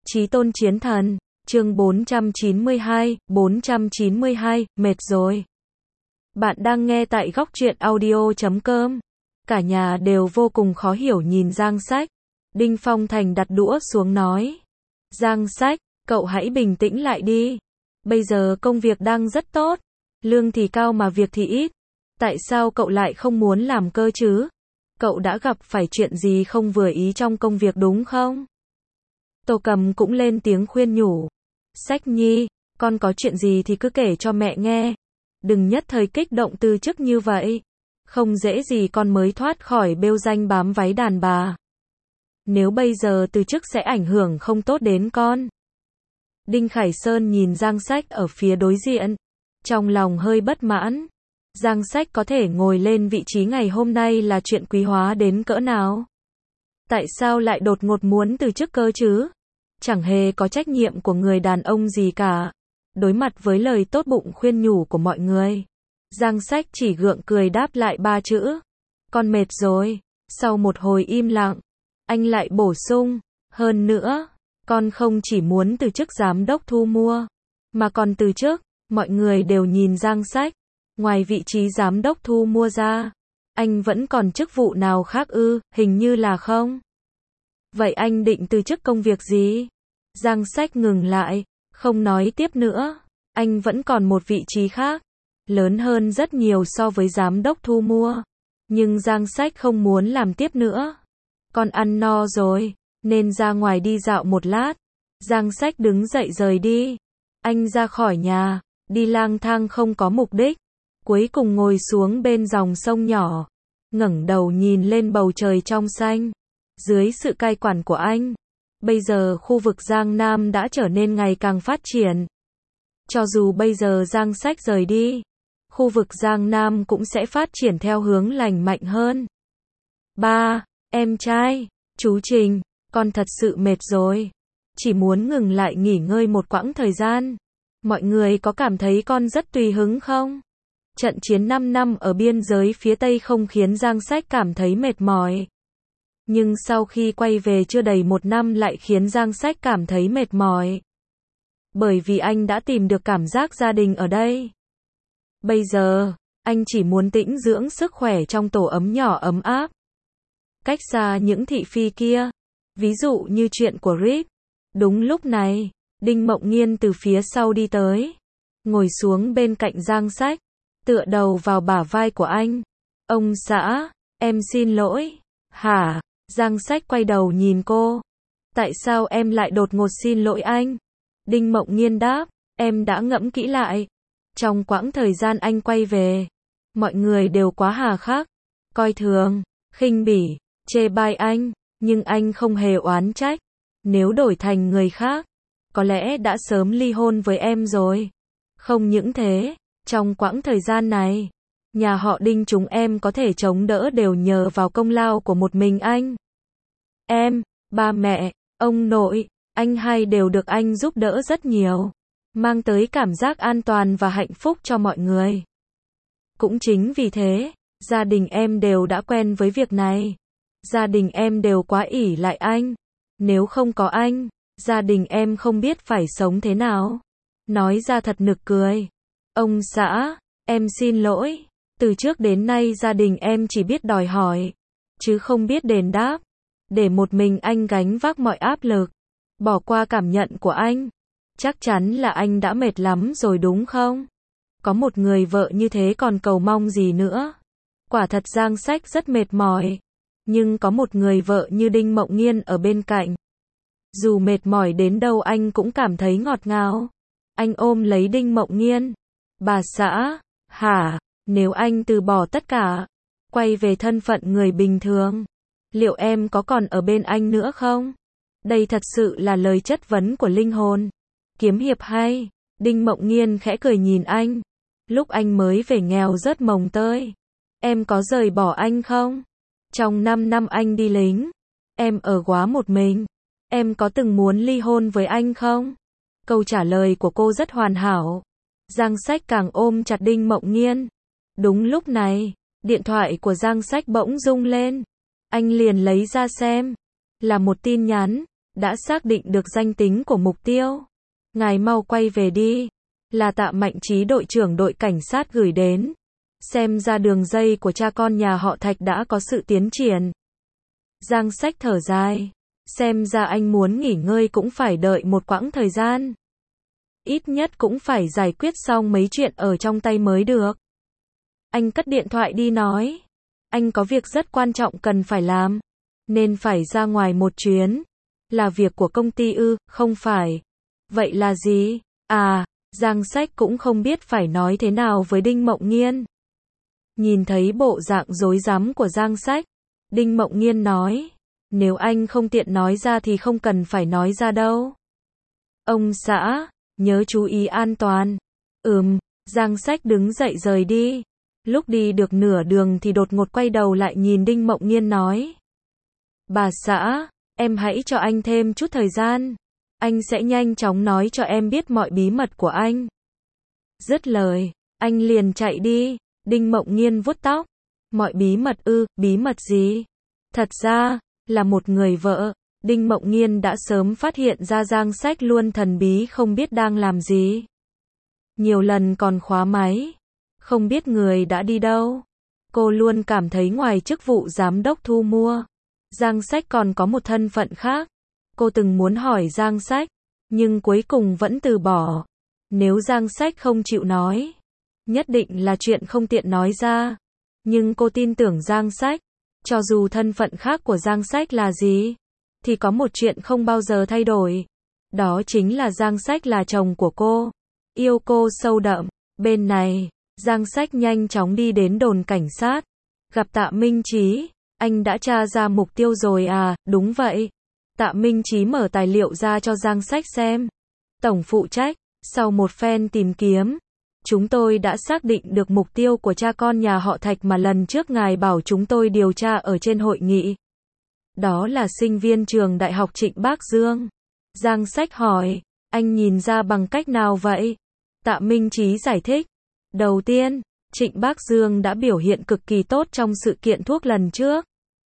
Chí tôn chiến thần, chương 492, mệt rồi. Bạn đang nghe tại góc truyện audio.com. Cả nhà đều vô cùng khó hiểu nhìn Giang Sách. Đinh Phong Thành đặt đũa xuống nói. Giang Sách, cậu hãy bình tĩnh lại đi. Bây giờ công việc đang rất tốt. Lương thì cao mà việc thì ít. Tại sao cậu lại không muốn làm cơ chứ? Cậu đã gặp phải chuyện gì không vừa ý trong công việc đúng không? Tô Cầm cũng lên tiếng khuyên nhủ. Sách Nhi, con có chuyện gì thì cứ kể cho mẹ nghe. Đừng nhất thời kích động từ chức như vậy. Không dễ gì con mới thoát khỏi bêu danh bám váy đàn bà. Nếu bây giờ từ chức sẽ ảnh hưởng không tốt đến con. Đinh Khải Sơn nhìn Giang Sách ở phía đối diện. Trong lòng hơi bất mãn. Giang Sách có thể ngồi lên vị trí ngày hôm nay là chuyện quý hóa đến cỡ nào? Tại sao lại đột ngột muốn từ chức cơ chứ? Chẳng hề có trách nhiệm của người đàn ông gì cả. Đối mặt với lời tốt bụng khuyên nhủ của mọi người, Giang Sách chỉ gượng cười đáp lại 3 chữ. Con mệt rồi. Sau một hồi im lặng, anh lại bổ sung. Hơn nữa, con không chỉ muốn từ chức giám đốc thu mua, mà còn từ chức. Mọi người đều nhìn Giang Sách. Ngoài vị trí giám đốc thu mua ra, anh vẫn còn chức vụ nào khác ư? Hình như là không. Vậy anh định từ chức công việc gì? Giang Sách ngừng lại, không nói tiếp nữa. Anh vẫn còn một vị trí khác, lớn hơn rất nhiều so với giám đốc thu mua. Nhưng Giang Sách không muốn làm tiếp nữa. Con ăn no rồi, nên ra ngoài đi dạo một lát. Giang Sách đứng dậy rời đi. Anh ra khỏi nhà, đi lang thang không có mục đích. Cuối cùng ngồi xuống bên dòng sông nhỏ, ngẩng đầu nhìn lên bầu trời trong xanh. Dưới sự cai quản của anh, bây giờ khu vực Giang Nam đã trở nên ngày càng phát triển. Cho dù bây giờ Giang Sách rời đi, khu vực Giang Nam cũng sẽ phát triển theo hướng lành mạnh hơn. Ba, em trai, chú Trình, con thật sự mệt rồi. Chỉ muốn ngừng lại nghỉ ngơi một quãng thời gian. Mọi người có cảm thấy con rất tùy hứng không? Trận chiến 5 năm ở biên giới phía Tây không khiến Giang Sách cảm thấy mệt mỏi. Nhưng sau khi quay về chưa đầy 1 năm lại khiến Giang Sách cảm thấy mệt mỏi. Bởi vì anh đã tìm được cảm giác gia đình ở đây. Bây giờ, anh chỉ muốn tĩnh dưỡng sức khỏe trong tổ ấm nhỏ ấm áp. Cách xa những thị phi kia. Ví dụ như chuyện của Rip. Đúng lúc này, Đinh Mộng Nghiên từ phía sau đi tới. Ngồi xuống bên cạnh Giang Sách. Tựa đầu vào bả vai của anh. Ông xã, em xin lỗi. Hả? Giang Sách quay đầu nhìn cô. Tại sao em lại đột ngột xin lỗi anh? Đinh Mộng Nghiên đáp. Em đã ngẫm kỹ lại. Trong quãng thời gian anh quay về, mọi người đều quá hà khắc, coi thường, khinh bỉ, chê bai anh. Nhưng anh không hề oán trách. Nếu đổi thành người khác, có lẽ đã sớm ly hôn với em rồi. Không những thế, trong quãng thời gian này, nhà họ Đinh chúng em có thể chống đỡ đều nhờ vào công lao của một mình anh. Em, ba mẹ, ông nội, anh hai đều được anh giúp đỡ rất nhiều, mang tới cảm giác an toàn và hạnh phúc cho mọi người. Cũng chính vì thế, gia đình em đều đã quen với việc này. Gia đình em đều quá ỷ lại anh. Nếu không có anh, gia đình em không biết phải sống thế nào. Nói ra thật nực cười. Ông xã, em xin lỗi. Từ trước đến nay gia đình em chỉ biết đòi hỏi, chứ không biết đền đáp. Để một mình anh gánh vác mọi áp lực. Bỏ qua cảm nhận của anh. Chắc chắn là anh đã mệt lắm rồi đúng không? Có một người vợ như thế còn cầu mong gì nữa? Quả thật Giang Sách rất mệt mỏi. Nhưng có một người vợ như Đinh Mộng Nghiên ở bên cạnh. Dù mệt mỏi đến đâu anh cũng cảm thấy ngọt ngào. Anh ôm lấy Đinh Mộng Nghiên. Bà xã, hả? Nếu anh từ bỏ tất cả, quay về thân phận người bình thường, liệu em có còn ở bên anh nữa không? Đây thật sự là lời chất vấn của linh hồn. Kiếm hiệp hay? Đinh Mộng Nghiên khẽ cười nhìn anh. Lúc anh mới về nghèo rớt mồng tơi, em có rời bỏ anh không? Trong 5 năm anh đi lính, em ở quá một mình. Em có từng muốn ly hôn với anh không? Câu trả lời của cô rất hoàn hảo. Giang Sách càng ôm chặt Đinh Mộng Nghiên. Đúng lúc này, điện thoại của Giang Sách bỗng rung lên. Anh liền lấy ra xem. Là một tin nhắn. đã xác định được danh tính của mục tiêu. Ngài mau quay về đi. Là Tạ Mạnh Trí đội trưởng đội cảnh sát gửi đến. Xem ra đường dây của cha con nhà họ Thạch đã có sự tiến triển. Giang Sách thở dài. Xem ra anh muốn nghỉ ngơi cũng phải đợi một quãng thời gian. Ít nhất cũng phải giải quyết xong mấy chuyện ở trong tay mới được. Anh cất điện thoại đi nói. Anh có việc rất quan trọng cần phải làm. Nên phải ra ngoài một chuyến. Là việc của công ty ư, không phải. Vậy là gì? À, Giang Sách cũng không biết phải nói thế nào với Đinh Mộng Nghiên. Nhìn thấy bộ dạng rối rắm của Giang Sách, Đinh Mộng Nghiên nói. Nếu anh không tiện nói ra thì không cần phải nói ra đâu. Ông xã, nhớ chú ý an toàn. Giang Sách đứng dậy rời đi. Lúc đi được nửa đường thì đột ngột quay đầu lại nhìn Đinh Mộng Nghiên nói. Bà xã, em hãy cho anh thêm chút thời gian. Anh sẽ nhanh chóng nói cho em biết mọi bí mật của anh. Dứt lời, anh liền chạy đi. Đinh Mộng Nghiên vuốt tóc. Mọi bí mật ư, bí mật gì? Thật ra, là một người vợ. Đinh Mộng Nghiên đã sớm phát hiện ra Giang Sách luôn thần bí không biết đang làm gì. Nhiều lần còn khóa máy. Không biết người đã đi đâu. Cô luôn cảm thấy ngoài chức vụ giám đốc thu mua, Giang Sách còn có một thân phận khác. Cô từng muốn hỏi Giang Sách, nhưng cuối cùng vẫn từ bỏ. Nếu Giang Sách không chịu nói, nhất định là chuyện không tiện nói ra. Nhưng cô tin tưởng Giang Sách. Cho dù thân phận khác của Giang Sách là gì, thì có một chuyện không bao giờ thay đổi. Đó chính là Giang Sách là chồng của cô. Yêu cô sâu đậm. Bên này, Giang Sách nhanh chóng đi đến đồn cảnh sát. Gặp Tạ Minh Chí. Anh đã tra ra mục tiêu rồi à? Đúng vậy. Tạ Minh Chí mở tài liệu ra cho Giang Sách xem. Tổng phụ trách, sau một phen tìm kiếm, chúng tôi đã xác định được mục tiêu của cha con nhà họ Thạch mà lần trước ngài bảo chúng tôi điều tra ở trên hội nghị. Đó là sinh viên trường đại học Trịnh Bác Dương. Giang Sách hỏi, anh nhìn ra bằng cách nào vậy? Tạ Minh Chí giải thích. Đầu tiên, Trịnh Bác Dương đã biểu hiện cực kỳ tốt trong sự kiện thuốc lần trước.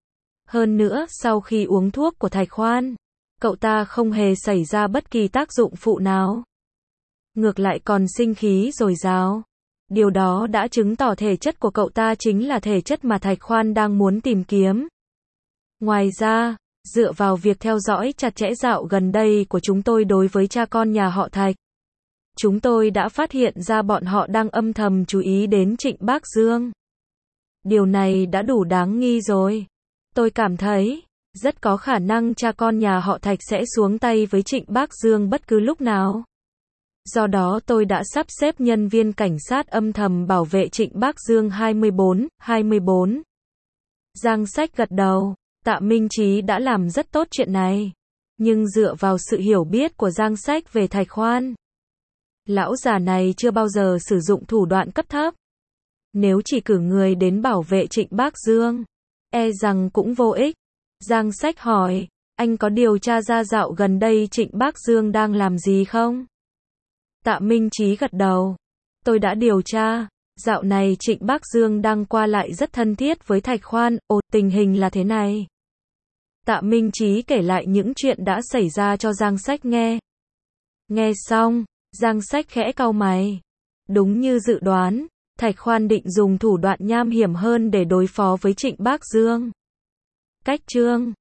Hơn nữa, sau khi uống thuốc của Thạch Khoan, cậu ta không hề xảy ra bất kỳ tác dụng phụ nào. Ngược lại còn sinh khí dồi dào. Điều đó đã chứng tỏ thể chất của cậu ta chính là thể chất mà Thạch Khoan đang muốn tìm kiếm. Ngoài ra, dựa vào việc theo dõi chặt chẽ dạo gần đây của chúng tôi đối với cha con nhà họ Thạch, chúng tôi đã phát hiện ra bọn họ đang âm thầm chú ý đến Trịnh Bác Dương. Điều này đã đủ đáng nghi rồi. Tôi cảm thấy, rất có khả năng cha con nhà họ Thạch sẽ xuống tay với Trịnh Bác Dương bất cứ lúc nào. Do đó tôi đã sắp xếp nhân viên cảnh sát âm thầm bảo vệ Trịnh Bác Dương 24/24. Giang Sách gật đầu. Tạ Minh Chí đã làm rất tốt chuyện này. Nhưng dựa vào sự hiểu biết của Giang Sách về Thạch Khoan, lão già này chưa bao giờ sử dụng thủ đoạn cấp thấp. Nếu chỉ cử người đến bảo vệ Trịnh Bác Dương, e rằng cũng vô ích. Giang Sách hỏi, anh có điều tra ra dạo gần đây Trịnh Bác Dương đang làm gì không? Tạ Minh Chí gật đầu. Tôi đã điều tra. Dạo này Trịnh Bác Dương đang qua lại rất thân thiết với Thạch Khoan. Ồ, tình hình là thế này. Tạ Minh Chí kể lại những chuyện đã xảy ra cho Giang Sách nghe. Nghe xong, Giang Sách khẽ cau mày. Đúng như dự đoán, Thạch Khoan định dùng thủ đoạn nham hiểm hơn để đối phó với Trịnh Bác Dương. Cách chương